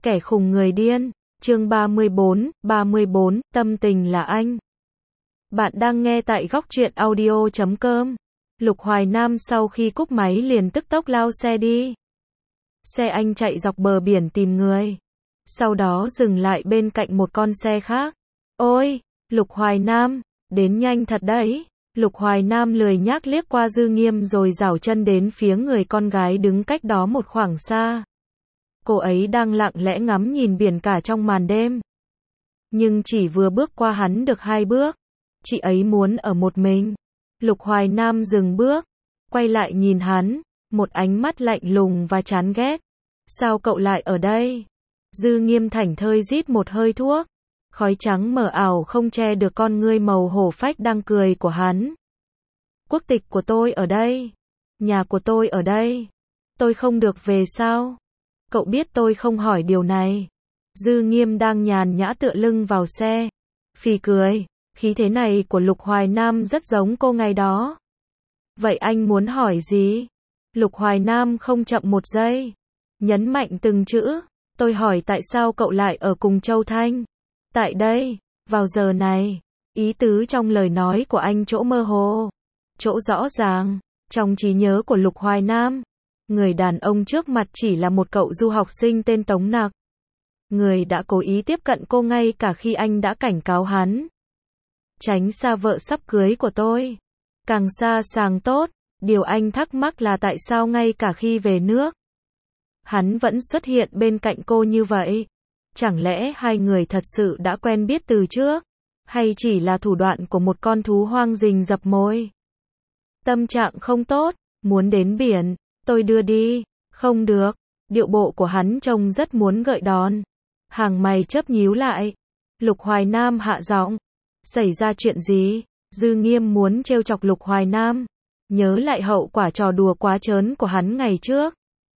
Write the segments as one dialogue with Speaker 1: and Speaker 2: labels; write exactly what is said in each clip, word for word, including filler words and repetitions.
Speaker 1: Kẻ khùng người điên, chương ba mươi bốn, ba mươi bốn, tâm tình là anh. Bạn đang nghe tại góc truyện audio chấm com. Lục Hoài Nam sau khi cúp máy liền tức tốc lao xe đi. Xe anh chạy dọc bờ biển tìm người. Sau đó dừng lại bên cạnh một con xe khác. Ôi, Lục Hoài Nam, đến nhanh thật đấy. Lục Hoài Nam lười nhác liếc qua Dư Nghiêm rồi giảo chân đến phía người con gái đứng cách đó một khoảng xa. Cô ấy đang lặng lẽ ngắm nhìn biển cả trong màn đêm. Nhưng chỉ vừa bước qua hắn được hai bước, chị ấy muốn ở một mình. Lục Hoài Nam dừng bước, quay lại nhìn hắn, một ánh mắt lạnh lùng và chán ghét. Sao cậu lại ở đây? Dư Nghiêm thảnh thơi rít một hơi thuốc. Khói trắng mờ ảo không che được con ngươi màu hổ phách đang cười của hắn. Quốc tịch của tôi ở đây. Nhà của tôi ở đây. Tôi không được về sao? Cậu biết tôi không hỏi điều này. Dư Nghiêm đang nhàn nhã tựa lưng vào xe. Phì cười, khí thế này của Lục Hoài Nam rất giống cô ngày đó. Vậy anh muốn hỏi gì? Lục Hoài Nam không chậm một giây. Nhấn mạnh từng chữ. Tôi hỏi tại sao cậu lại ở cùng Châu Thanh? Tại đây, vào giờ này. Ý tứ trong lời nói của anh chỗ mơ hồ, chỗ rõ ràng, trong trí nhớ của Lục Hoài Nam. Người đàn ông trước mặt chỉ là một cậu du học sinh tên Tống Nặc. Người đã cố ý tiếp cận cô ngay cả khi anh đã cảnh cáo hắn. Tránh xa vợ sắp cưới của tôi. Càng xa càng tốt. Điều anh thắc mắc là tại sao ngay cả khi về nước, hắn vẫn xuất hiện bên cạnh cô như vậy. Chẳng lẽ hai người thật sự đã quen biết từ trước? Hay chỉ là thủ đoạn của một con thú hoang rình rập mồi? Tâm trạng không tốt, muốn đến biển. Tôi đưa đi. Không được. Điệu bộ của hắn trông rất muốn gợi đòn. Hàng mày chớp nhíu lại. Lục Hoài Nam hạ giọng. Xảy ra chuyện gì? Dư Nghiêm muốn trêu chọc Lục Hoài Nam. Nhớ lại hậu quả trò đùa quá trớn của hắn ngày trước.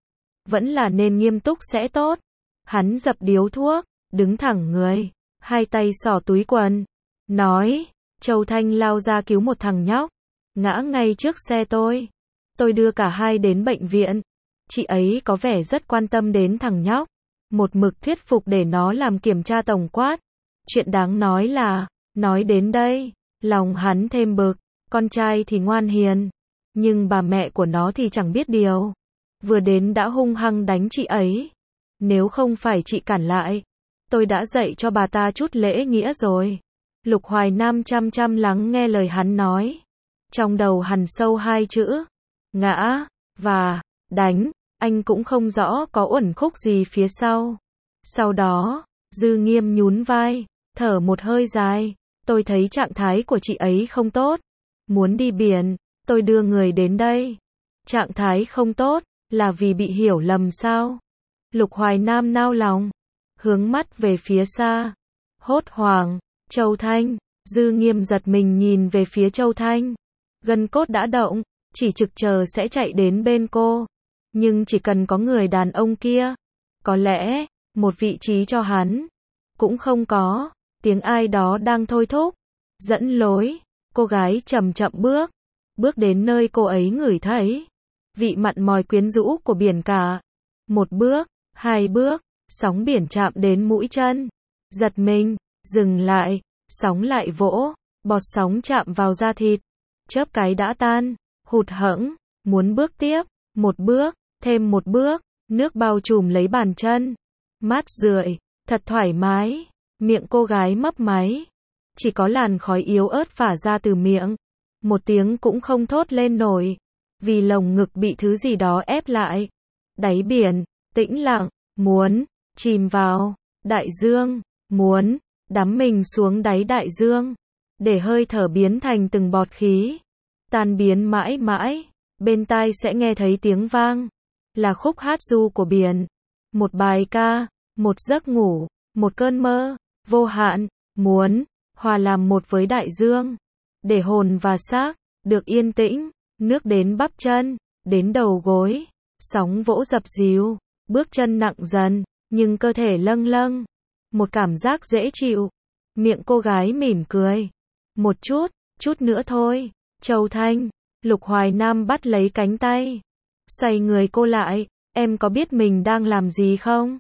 Speaker 1: Vẫn là nên nghiêm túc sẽ tốt. Hắn dập điếu thuốc, đứng thẳng người, hai tay xỏ túi quần. Nói, Châu Thanh lao ra cứu một thằng nhóc. Ngã ngay trước xe tôi. Tôi đưa cả hai đến bệnh viện. Chị ấy có vẻ rất quan tâm đến thằng nhóc. Một mực thuyết phục để nó làm kiểm tra tổng quát. Chuyện đáng nói là, nói đến đây, lòng hắn thêm bực. Con trai thì ngoan hiền, nhưng bà mẹ của nó thì chẳng biết điều. Vừa đến đã hung hăng đánh chị ấy. Nếu không phải chị cản lại, tôi đã dạy cho bà ta chút lễ nghĩa rồi. Lục Hoài Nam chăm chăm lắng nghe lời hắn nói. Trong đầu hằn sâu hai chữ. Ngã, và, đánh. Anh cũng không rõ có uẩn khúc gì phía sau. Sau đó, Dư Nghiêm nhún vai, thở một hơi dài. Tôi thấy trạng thái của chị ấy không tốt. Muốn đi biển, tôi đưa người đến đây. Trạng thái không tốt, là vì bị hiểu lầm sao? Lục Hoài Nam nao lòng, hướng mắt về phía xa. Hốt hoảng, Châu Thanh. Dư Nghiêm giật mình nhìn về phía Châu Thanh. Gân cốt đã động, chỉ trực chờ sẽ chạy đến bên cô. Nhưng chỉ cần có người đàn ông kia, có lẽ, một vị trí cho hắn. Cũng không có, tiếng ai đó đang thôi thúc, dẫn lối. Cô gái chậm chậm bước, bước đến nơi cô ấy ngửi thấy vị mặn mòi quyến rũ của biển cả. Một bước, hai bước, sóng biển chạm đến mũi chân. Giật mình, dừng lại, sóng lại vỗ, bọt sóng chạm vào da thịt. Chớp cái đã tan, hụt hẫng, muốn bước tiếp, một bước, thêm một bước, nước bao trùm lấy bàn chân. Mát rượi, thật thoải mái, miệng cô gái mấp máy. Chỉ có làn khói yếu ớt phả ra từ miệng. Một tiếng cũng không thốt lên nổi. Vì lồng ngực bị thứ gì đó ép lại. Đáy biển, tĩnh lặng, muốn, chìm vào, đại dương, muốn, đắm mình xuống đáy đại dương. Để hơi thở biến thành từng bọt khí. Tan biến mãi mãi, bên tai sẽ nghe thấy tiếng vang. Là khúc hát ru của biển. Một bài ca, một giấc ngủ, một cơn mơ, vô hạn, muốn, hòa làm một với đại dương. Để hồn và xác, được yên tĩnh, nước đến bắp chân, đến đầu gối, sóng vỗ dập dìu, bước chân nặng dần, nhưng cơ thể lâng lâng. Một cảm giác dễ chịu. Miệng cô gái mỉm cười. Một chút, chút nữa thôi. Châu Thanh. Lục Hoài Nam bắt lấy cánh tay. Xoay người cô lại. Em có biết mình đang làm gì không?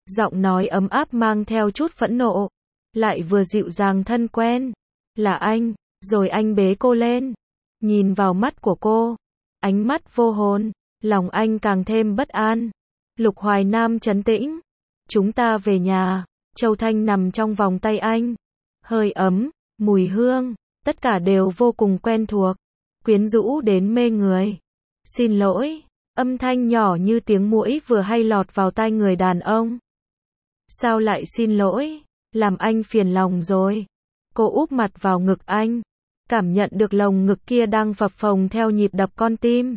Speaker 1: Giọng nói ấm áp mang theo chút phẫn nộ, lại vừa dịu dàng thân quen. Là anh, rồi anh bế cô lên, nhìn vào mắt của cô, ánh mắt vô hồn, lòng anh càng thêm bất an. Lục Hoài Nam trấn tĩnh, chúng ta về nhà. Châu Thanh nằm trong vòng tay anh, hơi ấm, mùi hương, tất cả đều vô cùng quen thuộc, quyến rũ đến mê người. Xin lỗi, âm thanh nhỏ như tiếng muỗi vừa hay lọt vào tai người đàn ông. Sao lại xin lỗi, làm anh phiền lòng rồi. Cô úp mặt vào ngực anh, cảm nhận được lồng ngực kia đang phập phồng theo nhịp đập con tim.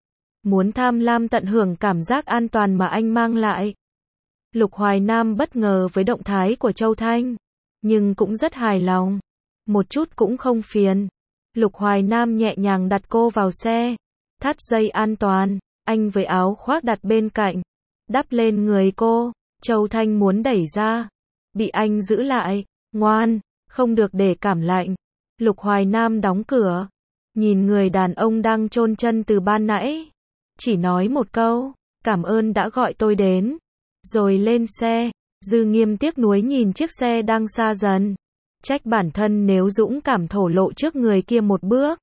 Speaker 1: Muốn tham lam tận hưởng cảm giác an toàn mà anh mang lại. Lục Hoài Nam bất ngờ với động thái của Châu Thanh, nhưng cũng rất hài lòng, một chút cũng không phiền. Lục Hoài Nam nhẹ nhàng đặt cô vào xe, thắt dây an toàn, anh với áo khoác đặt bên cạnh, đắp lên người cô. Châu Thanh muốn đẩy ra, bị anh giữ lại, ngoan, không được để cảm lạnh. Lục Hoài Nam đóng cửa, nhìn người đàn ông đang chôn chân từ ban nãy, chỉ nói một câu, cảm ơn đã gọi tôi đến, rồi lên xe. Dư Nghiêm tiếc nuối nhìn chiếc xe đang xa dần, trách bản thân nếu dũng cảm thổ lộ trước người kia một bước.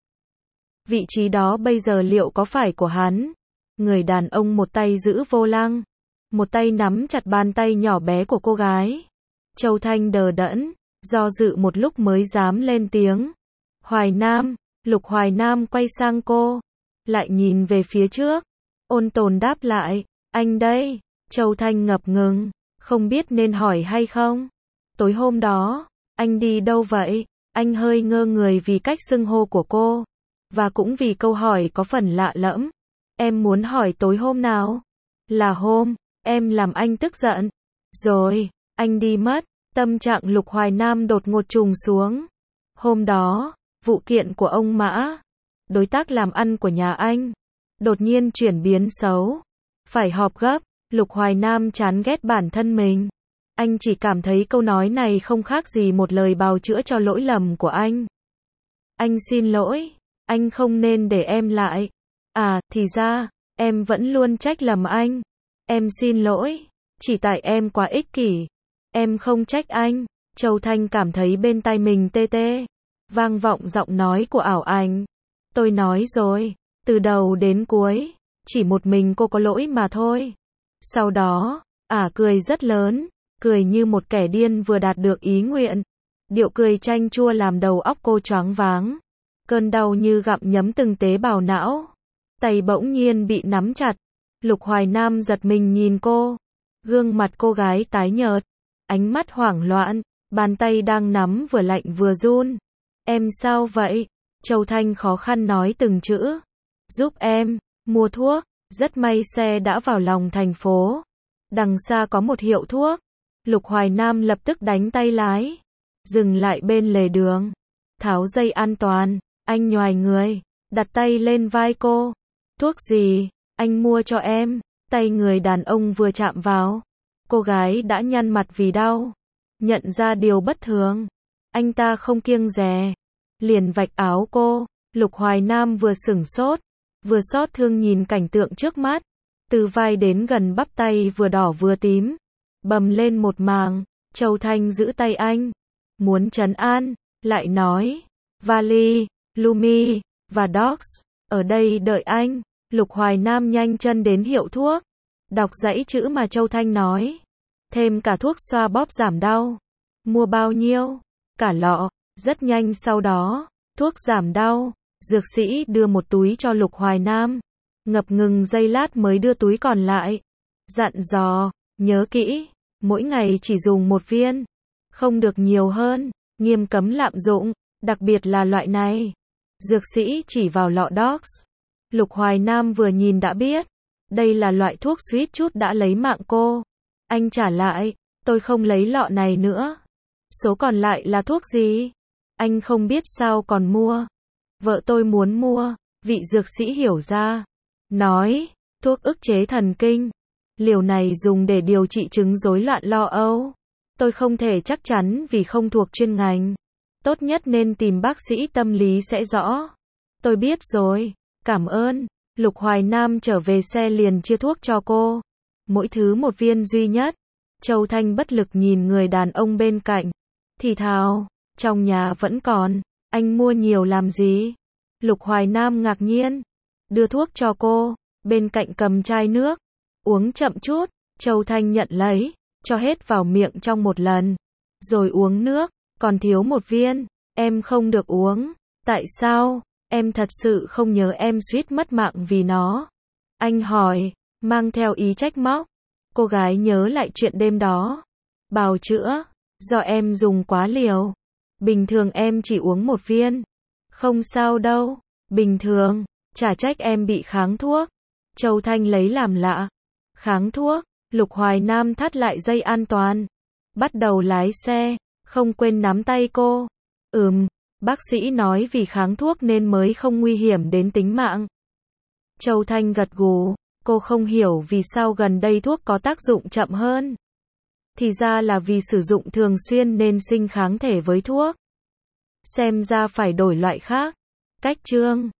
Speaker 1: Vị trí đó bây giờ liệu có phải của hắn? Người đàn ông một tay giữ vô lăng, một tay nắm chặt bàn tay nhỏ bé của cô gái. Châu Thanh đờ đẫn, do dự một lúc mới dám lên tiếng. Hoài Nam. Lục Hoài Nam quay sang cô, lại nhìn về phía trước, ôn tồn đáp lại, anh đây. Châu Thanh ngập ngừng, không biết nên hỏi hay không. Tối hôm đó, anh đi đâu vậy? Anh hơi ngơ người vì cách xưng hô của cô, và cũng vì câu hỏi có phần lạ lẫm. Em muốn hỏi tối hôm nào? Là hôm em làm anh tức giận, rồi anh đi mất. Tâm trạng Lục Hoài Nam đột ngột trùng xuống. Hôm đó, vụ kiện của ông Mã, đối tác làm ăn của nhà anh, đột nhiên chuyển biến xấu, phải họp gấp. Lục Hoài Nam chán ghét bản thân mình. Anh chỉ cảm thấy câu nói này không khác gì một lời bào chữa cho lỗi lầm của anh. Anh xin lỗi, anh không nên để em lại. À, thì ra, em vẫn luôn trách lầm anh. Em xin lỗi, chỉ tại em quá ích kỷ. Em không trách anh. Châu Thanh cảm thấy bên tai mình tê tê, vang vọng giọng nói của ảo ảnh. Tôi nói rồi, từ đầu đến cuối, chỉ một mình cô có lỗi mà thôi. Sau đó, ả cười rất lớn, cười như một kẻ điên vừa đạt được ý nguyện. Điệu cười chanh chua làm đầu óc cô choáng váng. Cơn đau như gặm nhấm từng tế bào não. Tay bỗng nhiên bị nắm chặt. Lục Hoài Nam giật mình nhìn cô. Gương mặt cô gái tái nhợt, ánh mắt hoảng loạn, bàn tay đang nắm vừa lạnh vừa run. Em sao vậy? Châu Thanh khó khăn nói từng chữ. Giúp em, mua thuốc. Rất may xe đã vào lòng thành phố. Đằng xa có một hiệu thuốc. Lục Hoài Nam lập tức đánh tay lái, dừng lại bên lề đường, tháo dây an toàn, anh nhoài người, đặt tay lên vai cô. Thuốc gì? Anh mua cho em. Tay người đàn ông vừa chạm vào, cô gái đã nhăn mặt vì đau. Nhận ra điều bất thường, anh ta không kiêng dè, liền vạch áo cô. Lục Hoài Nam vừa sửng sốt, vừa xót thương nhìn cảnh tượng trước mắt. Từ vai đến gần bắp tay vừa đỏ vừa tím, bầm lên một màng. Châu Thanh giữ tay anh, muốn trấn an, lại nói, Vali, Lumi, và Docs, ở đây đợi anh. Lục Hoài Nam nhanh chân đến hiệu thuốc, đọc dãy chữ mà Châu Thanh nói. Thêm cả thuốc xoa bóp giảm đau. Mua bao nhiêu? Cả lọ. Rất nhanh sau đó, thuốc giảm đau. Dược sĩ đưa một túi cho Lục Hoài Nam. Ngập ngừng giây lát mới đưa túi còn lại. Dặn dò, nhớ kỹ, mỗi ngày chỉ dùng một viên, không được nhiều hơn, nghiêm cấm lạm dụng, đặc biệt là loại này. Dược sĩ chỉ vào lọ Docs. Lục Hoài Nam vừa nhìn đã biết, đây là loại thuốc suýt chút đã lấy mạng cô. Anh trả lại, tôi không lấy lọ này nữa. Số còn lại là thuốc gì? Anh không biết sao còn mua. Vợ tôi muốn mua. Vị dược sĩ hiểu ra, nói, thuốc ức chế thần kinh. Liều này dùng để điều trị chứng rối loạn lo âu. Tôi không thể chắc chắn vì không thuộc chuyên ngành. Tốt nhất nên tìm bác sĩ tâm lý sẽ rõ. Tôi biết rồi, cảm ơn. Lục Hoài Nam trở về xe liền chia thuốc cho cô. Mỗi thứ một viên duy nhất. Châu Thanh bất lực nhìn người đàn ông bên cạnh. Thì thào, trong nhà vẫn còn, anh mua nhiều làm gì? Lục Hoài Nam ngạc nhiên, đưa thuốc cho cô, bên cạnh cầm chai nước, uống chậm chút. Châu Thanh nhận lấy, cho hết vào miệng trong một lần, rồi uống nước, còn thiếu một viên, em không được uống. Tại sao? Em thật sự không nhớ em suýt mất mạng vì nó. Anh hỏi, mang theo ý trách móc. Cô gái nhớ lại chuyện đêm đó. Bào chữa, do em dùng quá liều. Bình thường em chỉ uống một viên. Không sao đâu, bình thường, chả trách em bị kháng thuốc. Châu Thanh lấy làm lạ. Kháng thuốc, Lục Hoài Nam thắt lại dây an toàn. Bắt đầu lái xe, không quên nắm tay cô. Ừm, bác sĩ nói vì kháng thuốc nên mới không nguy hiểm đến tính mạng. Châu Thanh gật gù, cô không hiểu vì sao gần đây thuốc có tác dụng chậm hơn. Thì ra là vì sử dụng thường xuyên nên sinh kháng thể với thuốc. Xem ra phải đổi loại khác. Cách chương